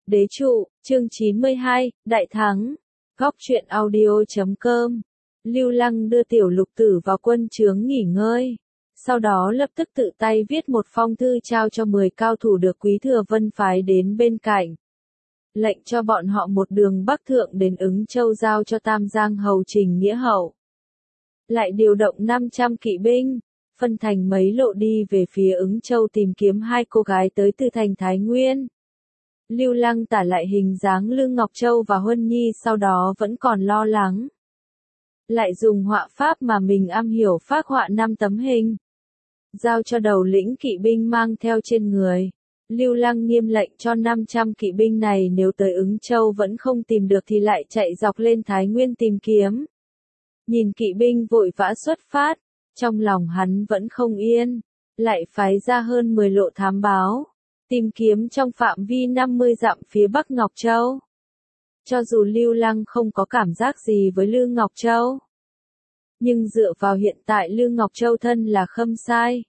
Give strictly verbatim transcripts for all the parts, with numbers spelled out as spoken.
Đế trụ, chương chín mươi hai, Đại thắng. Góc truyện audio chấm com. Lưu Lăng đưa Tiểu Lục Tử vào quân trướng nghỉ ngơi. Sau đó lập tức tự tay viết một phong thư trao cho mười cao thủ được Quý Thừa Vân phái đến bên cạnh. Lệnh cho bọn họ một đường bắc thượng đến Ứng Châu giao cho Tam Giang hầu Trình Nghĩa Hậu. Lại điều động năm trăm kỵ binh, phân thành mấy lộ đi về phía Ứng Châu tìm kiếm hai cô gái tới từ thành Thái Nguyên. Lưu Lăng tả lại hình dáng Lương Ngọc Châu và Huân Nhi sau đó vẫn còn lo lắng. Lại dùng họa pháp mà mình am hiểu phác họa năm tấm hình. Giao cho đầu lĩnh kỵ binh mang theo trên người. Lưu Lăng nghiêm lệnh cho năm trăm kỵ binh này nếu tới Ứng Châu vẫn không tìm được thì lại chạy dọc lên Thái Nguyên tìm kiếm. Nhìn kỵ binh vội vã xuất phát, trong lòng hắn vẫn không yên, lại phái ra hơn mười lộ thám báo, tìm kiếm trong phạm vi năm mươi dặm phía Bắc Ngọc Châu. Cho dù Lưu Lăng không có cảm giác gì với Lương Ngọc Châu, nhưng dựa vào hiện tại Lương Ngọc Châu thân là khâm sai,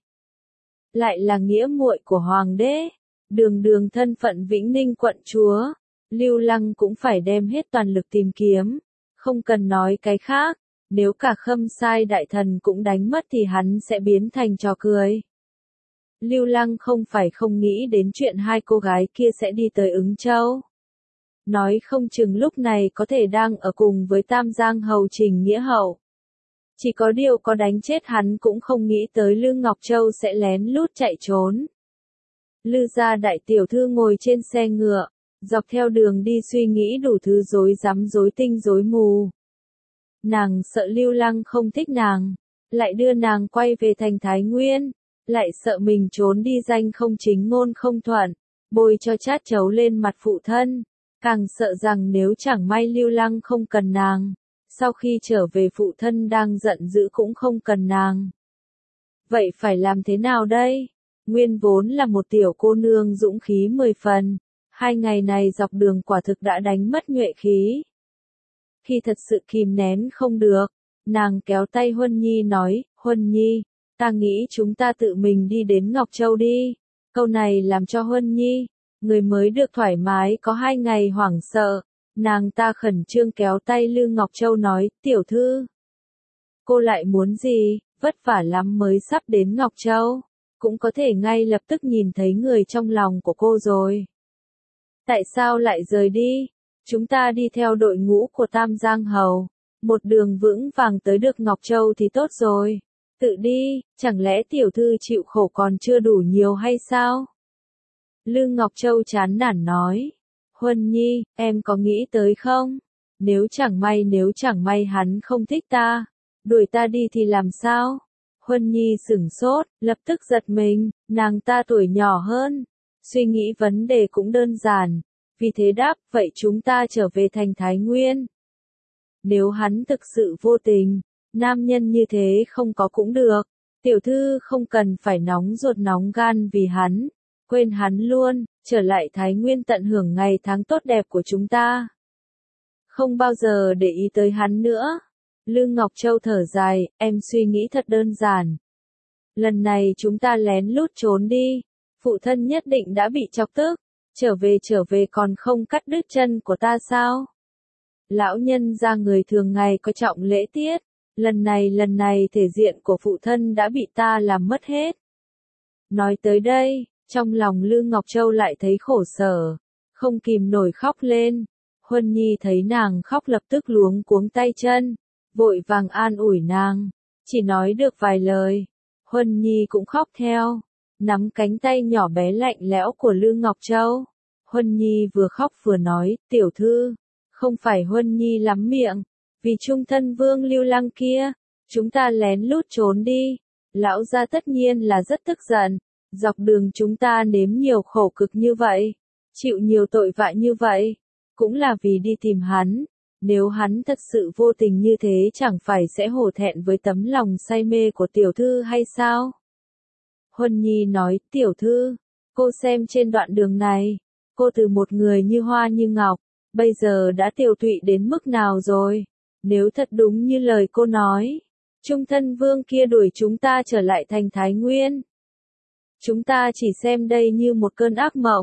lại là nghĩa muội của Hoàng đế, đường đường thân phận Vĩnh Ninh quận chúa, Lưu Lăng cũng phải đem hết toàn lực tìm kiếm, không cần nói cái khác. Nếu cả khâm sai đại thần cũng đánh mất thì hắn sẽ biến thành trò cười. Lưu Lăng không phải không nghĩ đến chuyện hai cô gái kia sẽ đi tới Ứng Châu. Nói không chừng lúc này có thể đang ở cùng với Tam Giang hầu Trình Nghĩa Hậu. Chỉ có điều có đánh chết hắn cũng không nghĩ tới Lương Ngọc Châu sẽ lén lút chạy trốn. Lư gia đại tiểu thư ngồi trên xe ngựa, dọc theo đường đi suy nghĩ đủ thứ rối rắm rối tinh rối mù. Nàng sợ Lưu Lăng không thích nàng, lại đưa nàng quay về thành Thái Nguyên, lại sợ mình trốn đi danh không chính ngôn không thuận, bôi cho chát chấu lên mặt phụ thân, càng sợ rằng nếu chẳng may Lưu Lăng không cần nàng, sau khi trở về phụ thân đang giận dữ cũng không cần nàng. Vậy phải làm thế nào đây? Nguyên vốn là một tiểu cô nương dũng khí mười phần, hai ngày này dọc đường quả thực đã đánh mất nhuệ khí. Khi thật sự kìm nén không được, nàng kéo tay Huân Nhi nói, Huân Nhi, ta nghĩ chúng ta tự mình đi đến Ngọc Châu đi. Câu này làm cho Huân Nhi, người mới được thoải mái có hai ngày hoảng sợ, nàng ta khẩn trương kéo tay Lương Ngọc Châu nói, tiểu thư. Cô lại muốn gì, vất vả lắm mới sắp đến Ngọc Châu, cũng có thể ngay lập tức nhìn thấy người trong lòng của cô rồi. Tại sao lại rời đi? Chúng ta đi theo đội ngũ của Tam Giang Hầu, một đường vững vàng tới được Ngọc Châu thì tốt rồi. Tự đi, chẳng lẽ tiểu thư chịu khổ còn chưa đủ nhiều hay sao? Lương Ngọc Châu chán nản nói. Huân Nhi, em có nghĩ tới không? Nếu chẳng may nếu chẳng may hắn không thích ta, đuổi ta đi thì làm sao? Huân Nhi sửng sốt, lập tức giật mình, nàng ta tuổi nhỏ hơn, suy nghĩ vấn đề cũng đơn giản. Vì thế đáp, vậy chúng ta trở về thành Thái Nguyên. Nếu hắn thực sự vô tình, nam nhân như thế không có cũng được. Tiểu thư không cần phải nóng ruột nóng gan vì hắn. Quên hắn luôn, trở lại Thái Nguyên tận hưởng ngày tháng tốt đẹp của chúng ta. Không bao giờ để ý tới hắn nữa. Lương Ngọc Châu thở dài, em suy nghĩ thật đơn giản. Lần này chúng ta lén lút trốn đi. Phụ thân nhất định đã bị chọc tức. Trở về trở về còn không cắt đứt chân của ta sao? Lão nhân ra người thường ngày có trọng lễ tiết, lần này lần này thể diện của phụ thân đã bị ta làm mất hết. Nói tới đây, trong lòng Lương Ngọc Châu lại thấy khổ sở, không kìm nổi khóc lên. Huân Nhi thấy nàng khóc lập tức luống cuống tay chân, vội vàng an ủi nàng, chỉ nói được vài lời. Huân Nhi cũng khóc theo. Nắm cánh tay nhỏ bé lạnh lẽo của Lương Ngọc Châu. Huân Nhi vừa khóc vừa nói, tiểu thư, không phải Huân Nhi lắm miệng, vì trung thân vương Lưu Lăng kia, chúng ta lén lút trốn đi. Lão gia tất nhiên là rất tức giận, dọc đường chúng ta nếm nhiều khổ cực như vậy, chịu nhiều tội vạ như vậy, cũng là vì đi tìm hắn. Nếu hắn thật sự vô tình như thế chẳng phải sẽ hổ thẹn với tấm lòng say mê của tiểu thư hay sao? Huân Nhi nói, tiểu thư, cô xem trên đoạn đường này, cô từ một người như hoa như ngọc, bây giờ đã tiều tụy đến mức nào rồi? Nếu thật đúng như lời cô nói, trung thân vương kia đuổi chúng ta trở lại thành Thái Nguyên. Chúng ta chỉ xem đây như một cơn ác mộng,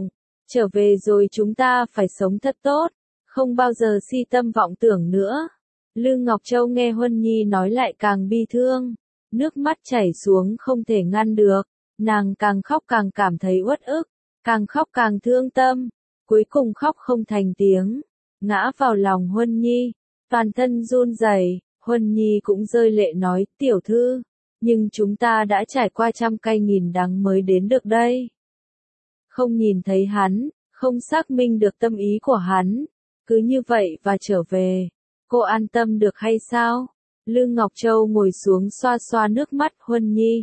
Trở về rồi chúng ta phải sống thật tốt, không bao giờ si tâm vọng tưởng nữa. Lương Ngọc Châu nghe Huân Nhi nói lại càng bi thương, nước mắt chảy xuống không thể ngăn được, nàng càng khóc càng cảm thấy uất ức, càng khóc càng thương tâm, cuối cùng khóc không thành tiếng, ngã vào lòng Huân Nhi, toàn thân run rẩy. Huân Nhi cũng rơi lệ nói, tiểu thư, nhưng chúng ta đã trải qua trăm cay nghìn đắng mới đến được đây. Không nhìn thấy hắn, không xác minh được tâm ý của hắn, cứ như vậy và trở về, cô an tâm được hay sao? Lương Ngọc Châu ngồi xuống xoa xoa nước mắt Huân Nhi.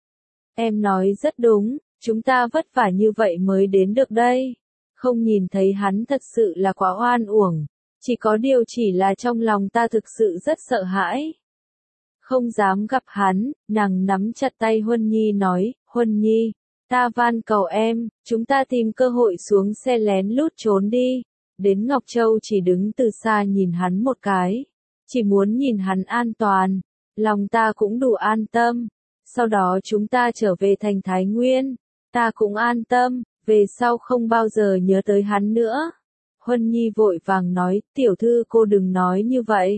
Em nói rất đúng, chúng ta vất vả như vậy mới đến được đây. Không nhìn thấy hắn thật sự là quá oan uổng. Chỉ có điều chỉ là trong lòng ta thực sự rất sợ hãi. Không dám gặp hắn, nàng nắm chặt tay Huân Nhi nói, Huân Nhi, ta van cầu em, chúng ta tìm cơ hội xuống xe lén lút trốn đi. Đến Ngọc Châu chỉ đứng từ xa nhìn hắn một cái. Chỉ muốn nhìn hắn an toàn, lòng ta cũng đủ an tâm. Sau đó chúng ta trở về thành Thái Nguyên, ta cũng an tâm, về sau không bao giờ nhớ tới hắn nữa. Huân Nhi vội vàng nói, tiểu thư cô đừng nói như vậy.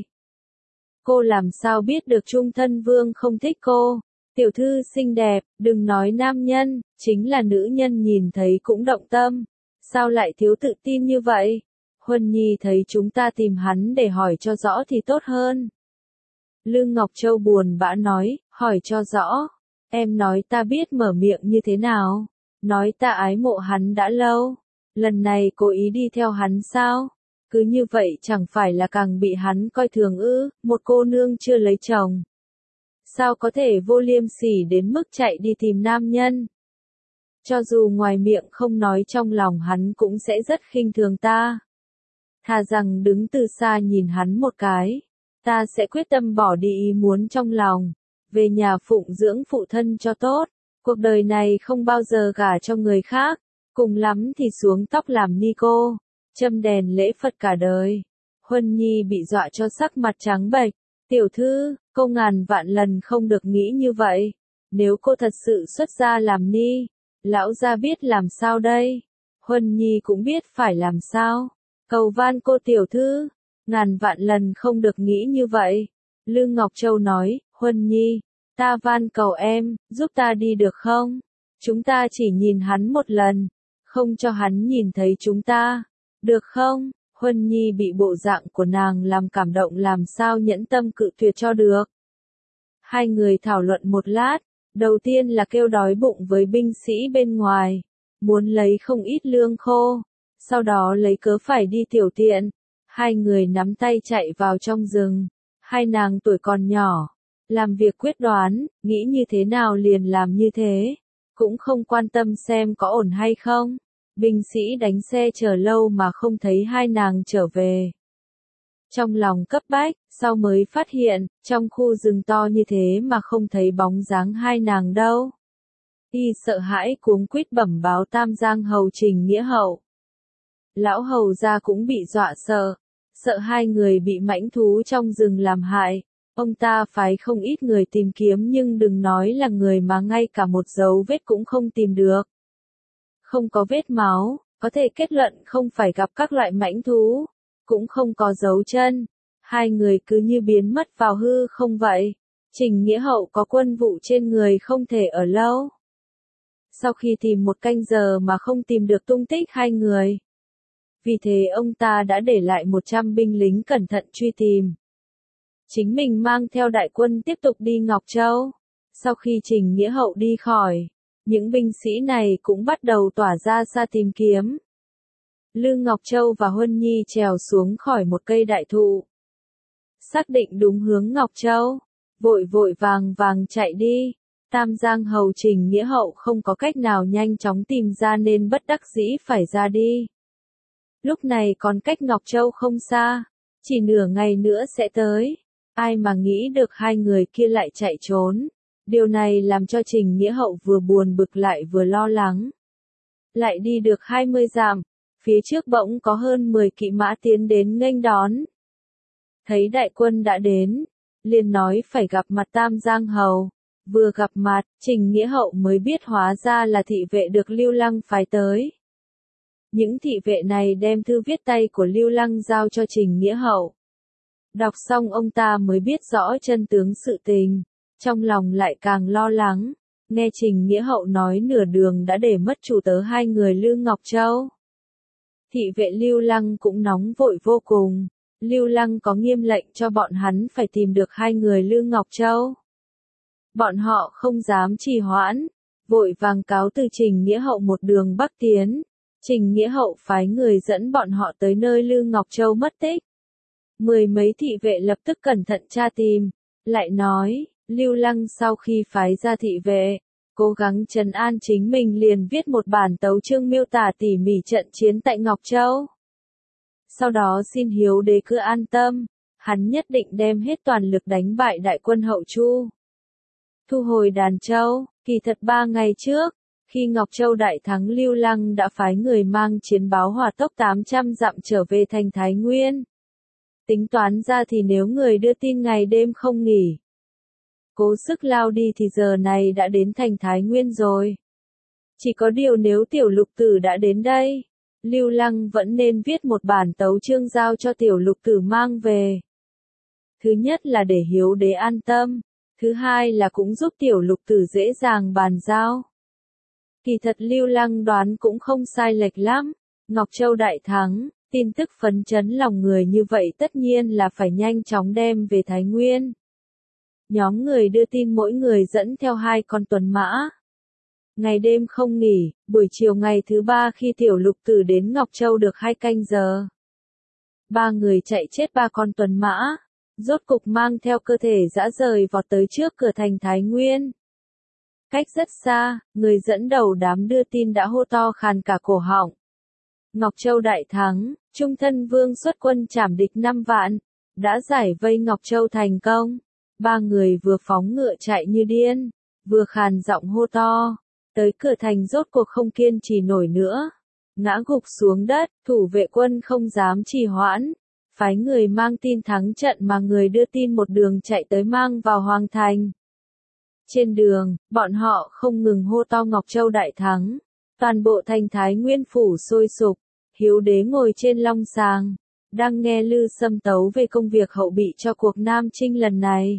Cô làm sao biết được Trung Thân Vương không thích cô? Tiểu thư xinh đẹp, đừng nói nam nhân, chính là nữ nhân nhìn thấy cũng động tâm. Sao lại thiếu tự tin như vậy? Huân Nhi thấy chúng ta tìm hắn để hỏi cho rõ thì tốt hơn. Lương Ngọc Châu buồn bã nói, hỏi cho rõ. Em nói ta biết mở miệng như thế nào? Nói ta ái mộ hắn đã lâu. Lần này cố ý đi theo hắn sao? Cứ như vậy chẳng phải là càng bị hắn coi thường ư, một cô nương chưa lấy chồng. Sao có thể vô liêm sỉ đến mức chạy đi tìm nam nhân? Cho dù ngoài miệng không nói trong lòng hắn cũng sẽ rất khinh thường ta. Thà rằng đứng từ xa nhìn hắn một cái, ta sẽ quyết tâm bỏ đi ý muốn trong lòng, về nhà phụng dưỡng phụ thân cho tốt, cuộc đời này không bao giờ gả cho người khác, cùng lắm thì xuống tóc làm ni cô, châm đèn lễ Phật cả đời. Huân Nhi bị dọa cho sắc mặt trắng bệch, tiểu thư, cô ngàn vạn lần không được nghĩ như vậy, nếu cô thật sự xuất gia làm ni, lão gia biết làm sao đây? Huân Nhi cũng biết phải làm sao. Cầu van cô tiểu thư, ngàn vạn lần không được nghĩ như vậy. Lương Ngọc Châu nói, Huân Nhi, ta van cầu em, giúp ta đi được không? Chúng ta chỉ nhìn hắn một lần, không cho hắn nhìn thấy chúng ta, được không? Huân Nhi bị bộ dạng của nàng làm cảm động làm sao nhẫn tâm cự tuyệt cho được. Hai người thảo luận một lát, đầu tiên là kêu đói bụng với binh sĩ bên ngoài, muốn lấy không ít lương khô. Sau đó lấy cớ phải đi tiểu tiện, hai người nắm tay chạy vào trong rừng, hai nàng tuổi còn nhỏ, làm việc quyết đoán, nghĩ như thế nào liền làm như thế, cũng không quan tâm xem có ổn hay không. Binh sĩ đánh xe chờ lâu mà không thấy hai nàng trở về. Trong lòng cấp bách, sau mới phát hiện, trong khu rừng to như thế mà không thấy bóng dáng hai nàng đâu. Y sợ hãi cuống quýt bẩm báo Tam Giang hầu Trình Nghĩa Hậu. Lão hầu gia cũng bị dọa sợ, sợ hai người bị mãnh thú trong rừng làm hại. Ông ta phái không ít người tìm kiếm nhưng đừng nói là người mà ngay cả một dấu vết cũng không tìm được. Không có vết máu, có thể kết luận không phải gặp các loại mãnh thú, cũng không có dấu chân. Hai người cứ như biến mất vào hư không vậy. Trình Nghĩa Hậu có quân vụ trên người không thể ở lâu. Sau khi tìm một canh giờ mà không tìm được tung tích hai người. Vì thế ông ta đã để lại một trăm binh lính cẩn thận truy tìm. Chính mình mang theo đại quân tiếp tục đi Ngọc Châu. Sau khi Trình Nghĩa Hậu đi khỏi, những binh sĩ này cũng bắt đầu tỏa ra xa tìm kiếm. Lương Ngọc Châu và Huân Nhi trèo xuống khỏi một cây đại thụ. Xác định đúng hướng Ngọc Châu, vội vội vàng vàng chạy đi. Tam Giang hầu Trình Nghĩa Hậu không có cách nào nhanh chóng tìm ra nên bất đắc dĩ phải ra đi. Lúc này còn cách Ngọc Châu không xa, chỉ nửa ngày nữa sẽ tới. Ai mà nghĩ được hai người kia lại chạy trốn. Điều này làm cho Trình Nghĩa Hậu vừa buồn bực lại vừa lo lắng. Lại đi được hai mươi dặm, phía trước bỗng có hơn mười kỵ mã tiến đến nghênh đón. Thấy đại quân đã đến, liền nói phải gặp mặt Tam Giang hầu. Vừa gặp mặt, Trình Nghĩa Hậu mới biết hóa ra là thị vệ được Lưu Lăng phái tới. Những thị vệ này đem thư viết tay của Lưu Lăng giao cho Trình Nghĩa Hậu. Đọc xong ông ta mới biết rõ chân tướng sự tình, trong lòng lại càng lo lắng, nghe Trình Nghĩa Hậu nói nửa đường đã để mất chủ tớ hai người Lư Ngọc Châu. Thị vệ Lưu Lăng cũng nóng vội vô cùng, Lưu Lăng có nghiêm lệnh cho bọn hắn phải tìm được hai người Lư Ngọc Châu. Bọn họ không dám trì hoãn, vội vàng cáo từ Trình Nghĩa Hậu một đường bắc tiến. Trình Nghĩa Hậu phái người dẫn bọn họ tới nơi Lư Ngọc Châu mất tích. Mười mấy thị vệ lập tức cẩn thận tra tìm, lại nói, Lưu Lăng sau khi phái ra thị vệ, cố gắng trấn an chính mình liền viết một bản tấu chương miêu tả tỉ mỉ trận chiến tại Ngọc Châu. Sau đó xin Hiếu Đế cứ an tâm, hắn nhất định đem hết toàn lực đánh bại đại quân Hậu Chu. Thu hồi Đàn Châu, kỳ thật ba ngày trước, khi Ngọc Châu đại thắng Lưu Lăng đã phái người mang chiến báo hỏa tốc tám trăm dặm trở về thành Thái Nguyên. Tính toán ra thì nếu người đưa tin ngày đêm không nghỉ, cố sức lao đi thì giờ này đã đến thành Thái Nguyên rồi. Chỉ có điều nếu tiểu lục tử đã đến đây, Lưu Lăng vẫn nên viết một bản tấu chương giao cho tiểu lục tử mang về. Thứ nhất là để Hiếu Đế an tâm, thứ hai là cũng giúp tiểu lục tử dễ dàng bàn giao. Kỳ thật Lưu Lăng đoán cũng không sai lệch lắm, Ngọc Châu đại thắng, tin tức phấn chấn lòng người như vậy tất nhiên là phải nhanh chóng đem về Thái Nguyên. Nhóm người đưa tin mỗi người dẫn theo hai con tuần mã. Ngày đêm không nghỉ, buổi chiều ngày thứ ba khi tiểu lục tử đến Ngọc Châu được hai canh giờ. Ba người chạy chết ba con tuần mã, rốt cục mang theo cơ thể dã rời vọt tới trước cửa thành Thái Nguyên. Cách rất xa, người dẫn đầu đám đưa tin đã hô to khàn cả cổ họng. Ngọc Châu đại thắng, Trung Thân Vương xuất quân trảm địch năm vạn, đã giải vây Ngọc Châu thành công. Ba người vừa phóng ngựa chạy như điên, vừa khàn giọng hô to, tới cửa thành rốt cuộc không kiên trì nổi nữa. Ngã gục xuống đất, thủ vệ quân không dám trì hoãn, phái người mang tin thắng trận mà người đưa tin một đường chạy tới mang vào Hoàng Thành. Trên đường, bọn họ không ngừng hô to Ngọc Châu đại thắng, toàn bộ thành Thái Nguyên phủ sôi sục, Hiếu Đế ngồi trên long sàng, đang nghe Lư Sâm tấu về công việc hậu bị cho cuộc Nam Chinh lần này.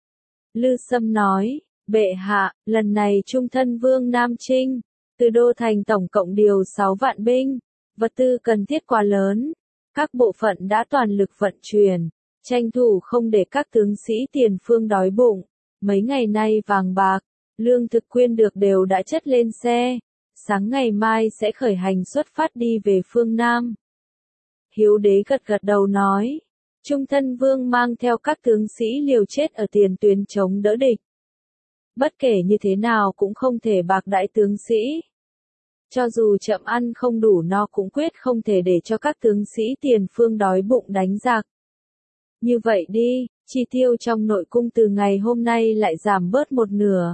Lư Sâm nói, bệ hạ, lần này Trung Thân Vương Nam Chinh, từ đô thành tổng cộng điều sáu vạn binh, vật tư cần thiết quá lớn, các bộ phận đã toàn lực vận chuyển, tranh thủ không để các tướng sĩ tiền phương đói bụng. Mấy ngày nay vàng bạc, lương thực quyên được đều đã chất lên xe, sáng ngày mai sẽ khởi hành xuất phát đi về phương Nam. Hiếu Đế gật gật đầu nói, Trung Thân Vương mang theo các tướng sĩ liều chết ở tiền tuyến chống đỡ địch. Bất kể như thế nào cũng không thể bạc đãi tướng sĩ. Cho dù chậm ăn không đủ no cũng quyết không thể để cho các tướng sĩ tiền phương đói bụng đánh giặc. Như vậy đi, chi tiêu trong nội cung từ ngày hôm nay lại giảm bớt một nửa.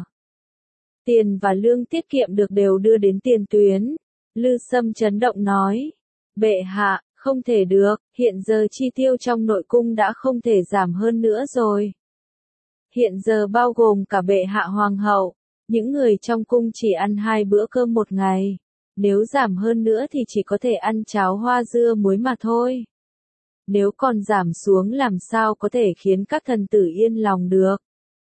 Tiền và lương tiết kiệm được đều đưa đến tiền tuyến. Lư Sâm chấn động nói, bệ hạ, không thể được, hiện giờ chi tiêu trong nội cung đã không thể giảm hơn nữa rồi. Hiện giờ bao gồm cả bệ hạ hoàng hậu, những người trong cung chỉ ăn hai bữa cơm một ngày, nếu giảm hơn nữa thì chỉ có thể ăn cháo hoa dưa muối mà thôi. Nếu còn giảm xuống làm sao có thể khiến các thần tử yên lòng được.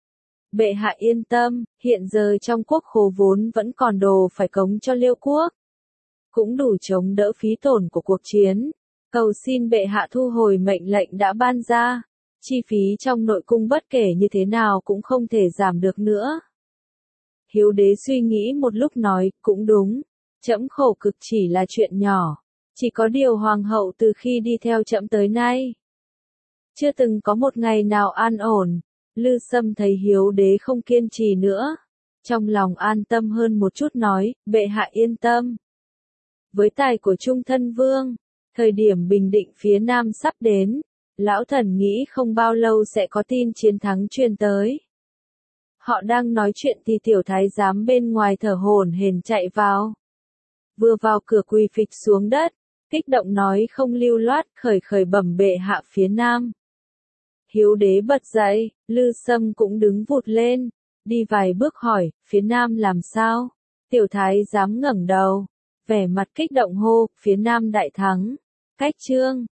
Bệ hạ yên tâm, hiện giờ trong quốc khố vốn vẫn còn đồ phải cống cho Liêu quốc. Cũng đủ chống đỡ phí tổn của cuộc chiến. Cầu xin bệ hạ thu hồi mệnh lệnh đã ban ra. Chi phí trong nội cung bất kể như thế nào cũng không thể giảm được nữa. Hiếu Đế suy nghĩ một lúc nói, cũng đúng. Trẫm khổ cực chỉ là chuyện nhỏ. Chỉ có điều hoàng hậu từ khi đi theo trẫm tới nay, chưa từng có một ngày nào an ổn. Lư Sâm thấy Hiếu Đế không kiên trì nữa, trong lòng an tâm hơn một chút nói, bệ hạ yên tâm. Với tài của Trung Thân Vương, thời điểm bình định phía Nam sắp đến, lão thần nghĩ không bao lâu sẽ có tin chiến thắng truyền tới. Họ đang nói chuyện thì tiểu thái giám bên ngoài thở hổn hển chạy vào. Vừa vào cửa quỳ phịch xuống đất, kích động nói không lưu loát, khởi khởi bẩm bệ hạ phía Nam. Hiếu Đế bật dậy, Lư Sâm cũng đứng vụt lên, đi vài bước hỏi, phía Nam làm sao? Tiểu thái giám ngẩng đầu, vẻ mặt kích động hô, phía Nam đại thắng. Cách chương